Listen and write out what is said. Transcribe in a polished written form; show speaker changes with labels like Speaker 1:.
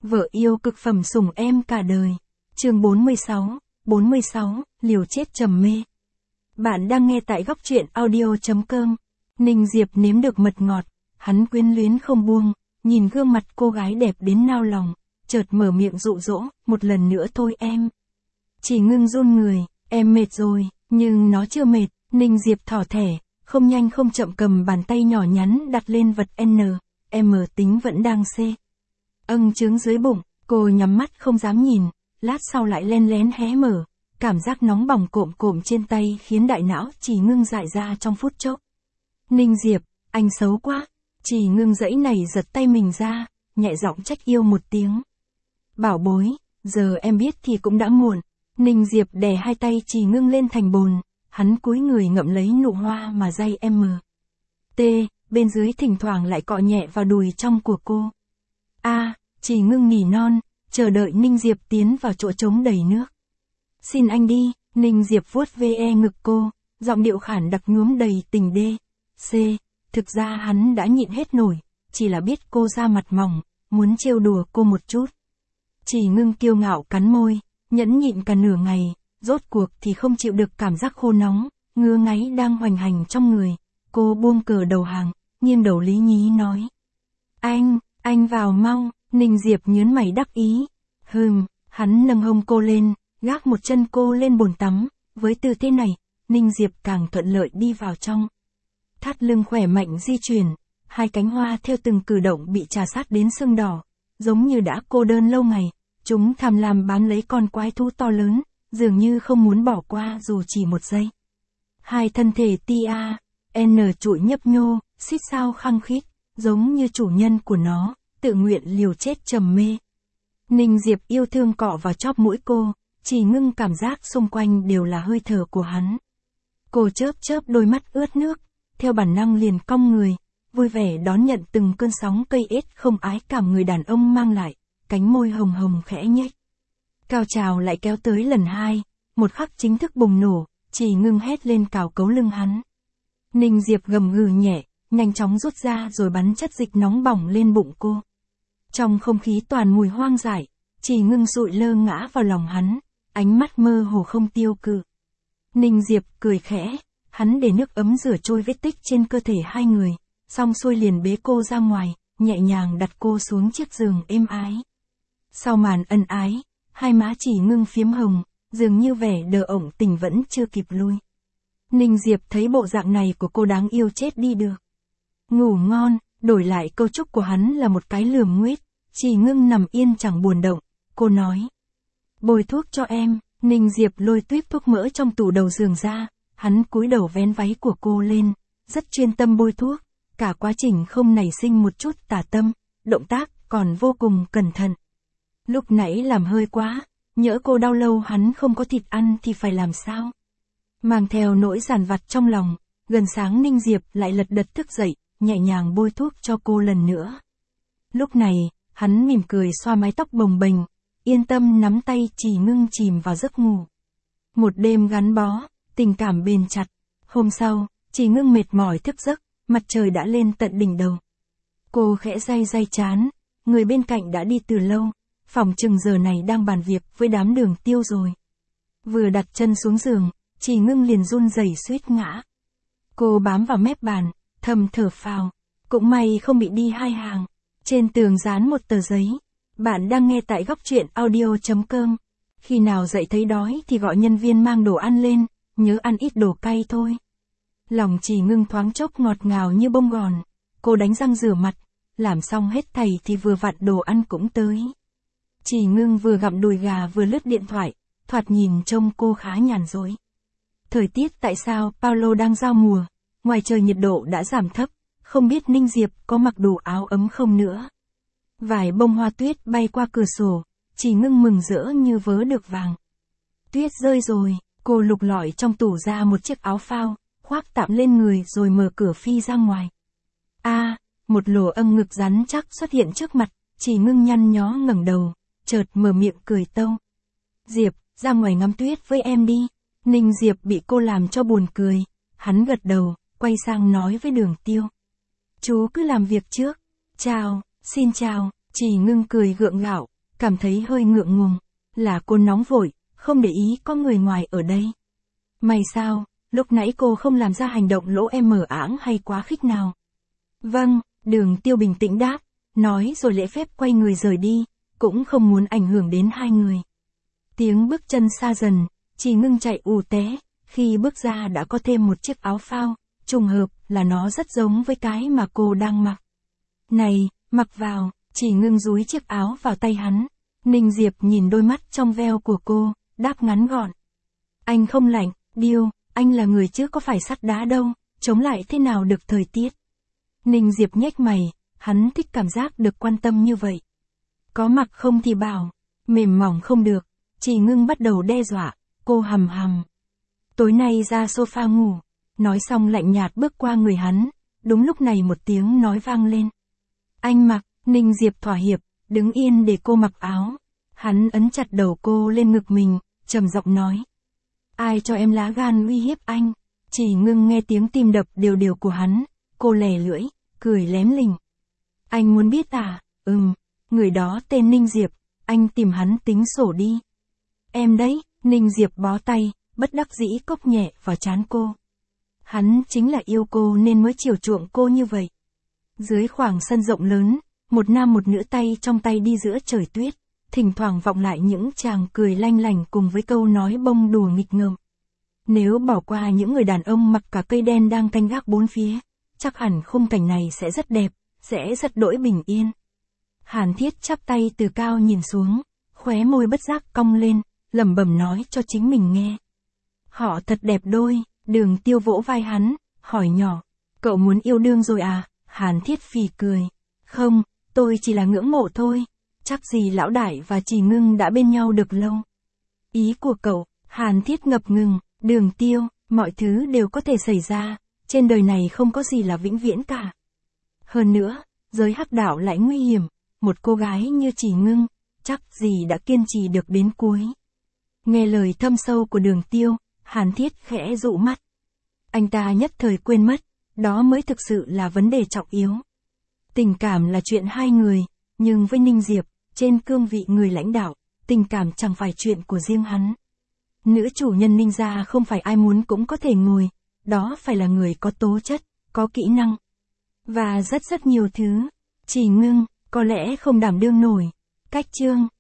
Speaker 1: Vợ yêu cực phẩm sủng em cả đời. Chương 46, liều chết trầm mê. Bạn đang nghe tại góc truyện audio.com. Ninh Diệp nếm được mật ngọt, hắn quyến luyến không buông, nhìn gương mặt cô gái đẹp đến nao lòng, chợt mở miệng dụ dỗ, một lần nữa thôi em. Chỉ Ngưng run người, em mệt rồi, nhưng nó chưa mệt, Ninh Diệp thỏ thẻ, không nhanh không chậm cầm bàn tay nhỏ nhắn đặt lên vật N, M tính vẫn đang C. Âng trướng dưới bụng, cô nhắm mắt không dám nhìn, lát sau lại len lén hé mở, cảm giác nóng bỏng cộm cộm trên tay khiến đại não Chỉ Ngưng dại ra trong phút chốc. Ninh Diệp, anh xấu quá, Chỉ Ngưng dãy này giật tay mình ra, nhẹ giọng trách yêu một tiếng. Bảo bối, giờ em biết thì cũng đã muộn. Ninh Diệp đè hai tay Chỉ Ngưng lên thành bồn, hắn cúi người ngậm lấy nụ hoa mà day M. T, bên dưới thỉnh thoảng lại cọ nhẹ vào đùi trong của cô. Chỉ Ngưng nỉ non, chờ đợi Ninh Diệp tiến vào chỗ trống đầy nước. Xin anh đi, Ninh Diệp vuốt ve ngực cô, giọng điệu khản đặc nhuốm đầy tình đê. C, thực ra hắn đã nhịn hết nổi, chỉ là biết cô da mặt mỏng, muốn trêu đùa cô một chút. Chỉ Ngưng kiêu ngạo cắn môi, nhẫn nhịn cả nửa ngày, rốt cuộc thì không chịu được cảm giác khô nóng, ngứa ngáy đang hoành hành trong người. Cô buông cờ đầu hàng, nghiêng đầu lý nhí nói. Anh vào mau. Ninh Diệp nhớn mày đắc ý. Hắn nâng hông cô lên, gác một chân cô lên bồn tắm, với tư thế này, Ninh Diệp càng thuận lợi đi vào trong. Thắt lưng khỏe mạnh di chuyển, hai cánh hoa theo từng cử động bị trà sát đến sưng đỏ, giống như đã cô đơn lâu ngày, chúng tham lam bám lấy con quái thú to lớn, dường như không muốn bỏ qua dù chỉ một giây. Hai thân thể tia, N trụi nhấp nhô, xít sao khăng khít, giống như chủ nhân của nó, tự nguyện liều chết trầm mê. Ninh Diệp yêu thương cọ vào chóp mũi cô, Chỉ Ngưng cảm giác xung quanh đều là hơi thở của hắn. Cô chớp chớp đôi mắt ướt nước, theo bản năng liền cong người, vui vẻ đón nhận từng cơn sóng cây ết không ái cảm người đàn ông mang lại, cánh môi hồng hồng khẽ nhếch. Cao trào lại kéo tới lần hai, một khắc chính thức bùng nổ, Chỉ Ngưng hét lên cào cấu lưng hắn. Ninh Diệp gầm gừ nhẹ, nhanh chóng rút ra rồi bắn chất dịch nóng bỏng lên bụng cô. Trong không khí toàn mùi hoang dại, Chỉ Ngưng sụi lơ ngã vào lòng hắn, ánh mắt mơ hồ không tiêu cự. Ninh Diệp cười khẽ, hắn để nước ấm rửa trôi vết tích trên cơ thể hai người, xong xuôi liền bế cô ra ngoài, nhẹ nhàng đặt cô xuống chiếc giường êm ái. Sau màn ân ái, hai má Chỉ Ngưng phiếm hồng, dường như vẻ đờ ổng tình vẫn chưa kịp lui. Ninh Diệp thấy bộ dạng này của cô đáng yêu chết đi được. Ngủ ngon, đổi lại câu chúc của hắn là một cái lườm nguýt. Chỉ Ngưng nằm yên chẳng buồn động, cô nói. Bôi thuốc cho em. Ninh Diệp lôi tuýp thuốc mỡ trong tủ đầu giường ra, hắn cúi đầu vén váy của cô lên, rất chuyên tâm bôi thuốc, cả quá trình không nảy sinh một chút tà tâm, động tác còn vô cùng cẩn thận. Lúc nãy làm hơi quá, nhỡ cô đau lâu hắn không có thịt ăn thì phải làm sao? Mang theo nỗi dằn vặt trong lòng, gần sáng Ninh Diệp lại lật đật thức dậy, nhẹ nhàng bôi thuốc cho cô lần nữa. Lúc này, hắn mỉm cười xoa mái tóc bồng bềnh, yên tâm nắm tay Chỉ Ngưng chìm vào giấc ngủ. Một đêm gắn bó, tình cảm bền chặt. Hôm sau, Chỉ Ngưng mệt mỏi thức giấc, mặt trời đã lên tận đỉnh đầu. Cô khẽ day trán, người bên cạnh đã đi từ lâu, phỏng chừng giờ này đang bàn việc với đám Đường Tiêu rồi. Vừa đặt chân xuống giường, Chỉ Ngưng liền run rẩy suýt ngã. Cô bám vào mép bàn, thầm thở phào, cũng may không bị đi hai hàng. Trên tường dán một tờ giấy. Bạn đang nghe tại góc truyện audio.com. Khi nào dậy thấy đói thì gọi nhân viên mang đồ ăn lên, nhớ ăn ít đồ cay thôi. Lòng Chỉ Ngưng thoáng chốc ngọt ngào như bông gòn. Cô đánh răng rửa mặt, làm xong hết thảy thì vừa vặn đồ ăn cũng tới. Chỉ Ngưng vừa gặm đùi gà vừa lướt điện thoại, thoạt nhìn trông cô khá nhàn rỗi. Thời tiết tại sao Paulo đang giao mùa, ngoài trời nhiệt độ đã giảm thấp, không biết Ninh Diệp có mặc đủ áo ấm không nữa. Vài bông hoa tuyết bay qua cửa sổ, Chỉ Ngưng mừng rỡ như vớ được vàng. Tuyết rơi rồi, cô lục lọi trong tủ ra một chiếc áo phao, khoác tạm lên người rồi mở cửa phi ra ngoài. Một lỗ âng ngực rắn chắc xuất hiện trước mặt, Chỉ Ngưng nhăn nhó ngẩng đầu, chợt mở miệng cười tâu. Diệp, ra ngoài ngắm tuyết với em đi. Ninh Diệp bị cô làm cho buồn cười, hắn gật đầu, quay sang nói với Đường Tiêu. Chú cứ làm việc trước. Chào, xin chào, Chỉ Ngưng cười gượng gạo, cảm thấy hơi ngượng ngùng. Là cô nóng vội, không để ý có người ngoài ở đây. May sao, lúc nãy cô không làm ra hành động lỗ em mở ảng hay quá khích nào. Vâng, Đường Tiêu bình tĩnh đáp, nói rồi lễ phép quay người rời đi, cũng không muốn ảnh hưởng đến hai người. Tiếng bước chân xa dần, Chỉ Ngưng chạy ù té, khi bước ra đã có thêm một chiếc áo phao, trùng hợp là nó rất giống với cái mà cô đang mặc. Này, mặc vào, Chỉ Ngưng dúi chiếc áo vào tay hắn. Ninh Diệp nhìn đôi mắt trong veo của cô, đáp ngắn gọn. Anh không lạnh, Điêu, anh là người chứ có phải sắt đá đâu, chống lại thế nào được thời tiết. Ninh Diệp nhếch mày, hắn thích cảm giác được quan tâm như vậy. Có mặc không thì bảo, mềm mỏng không được. Chỉ Ngưng bắt đầu đe dọa, cô hầm hầm. Tối nay ra sofa ngủ. Nói xong lạnh nhạt bước qua người hắn, đúng lúc này một tiếng nói vang lên. Anh mặc, Ninh Diệp thỏa hiệp, đứng yên để cô mặc áo. Hắn ấn chặt đầu cô lên ngực mình, trầm giọng nói. Ai cho em lá gan uy hiếp anh? Chỉ Ngưng nghe tiếng tim đập đều đều của hắn, cô lè lưỡi, cười lém lỉnh. Anh muốn biết à? Người đó tên Ninh Diệp, anh tìm hắn tính sổ đi. Em đấy, Ninh Diệp bó tay, bất đắc dĩ cốc nhẹ vào trán cô. Hắn chính là yêu cô nên mới chiều chuộng cô như vậy. Dưới khoảng sân rộng lớn, một nam một nữ tay trong tay đi giữa trời tuyết, thỉnh thoảng vọng lại những chàng cười lanh lảnh cùng với câu nói bông đùa nghịch ngợm. Nếu bỏ qua những người đàn ông mặc cả cây đen đang canh gác bốn phía, chắc hẳn khung cảnh này sẽ rất đẹp, sẽ rất đỗi bình yên. Hàn Thiết chắp tay từ cao nhìn xuống, khóe môi bất giác cong lên, lẩm bẩm nói cho chính mình nghe. Họ thật đẹp đôi. Đường Tiêu vỗ vai hắn, hỏi nhỏ. Cậu muốn yêu đương rồi à? Hàn Thiết phì cười. Không, tôi chỉ là ngưỡng mộ thôi. Chắc gì lão đại và Chỉ Ngưng đã bên nhau được lâu. Ý của cậu, Hàn Thiết ngập ngừng. Đường Tiêu, mọi thứ đều có thể xảy ra. Trên đời này không có gì là vĩnh viễn cả. Hơn nữa, giới hắc đạo lại nguy hiểm. Một cô gái như Chỉ Ngưng, chắc gì đã kiên trì được đến cuối. Nghe lời thâm sâu của Đường Tiêu, Hàn Thiết khẽ dụ mắt. Anh ta nhất thời quên mất, đó mới thực sự là vấn đề trọng yếu. Tình cảm là chuyện hai người, nhưng với Ninh Diệp, trên cương vị người lãnh đạo, tình cảm chẳng phải chuyện của riêng hắn. Nữ chủ nhân Ninh gia không phải ai muốn cũng có thể ngồi, đó phải là người có tố chất, có kỹ năng. Và rất nhiều thứ. Chỉ Ngưng, có lẽ không đảm đương nổi. Cách chương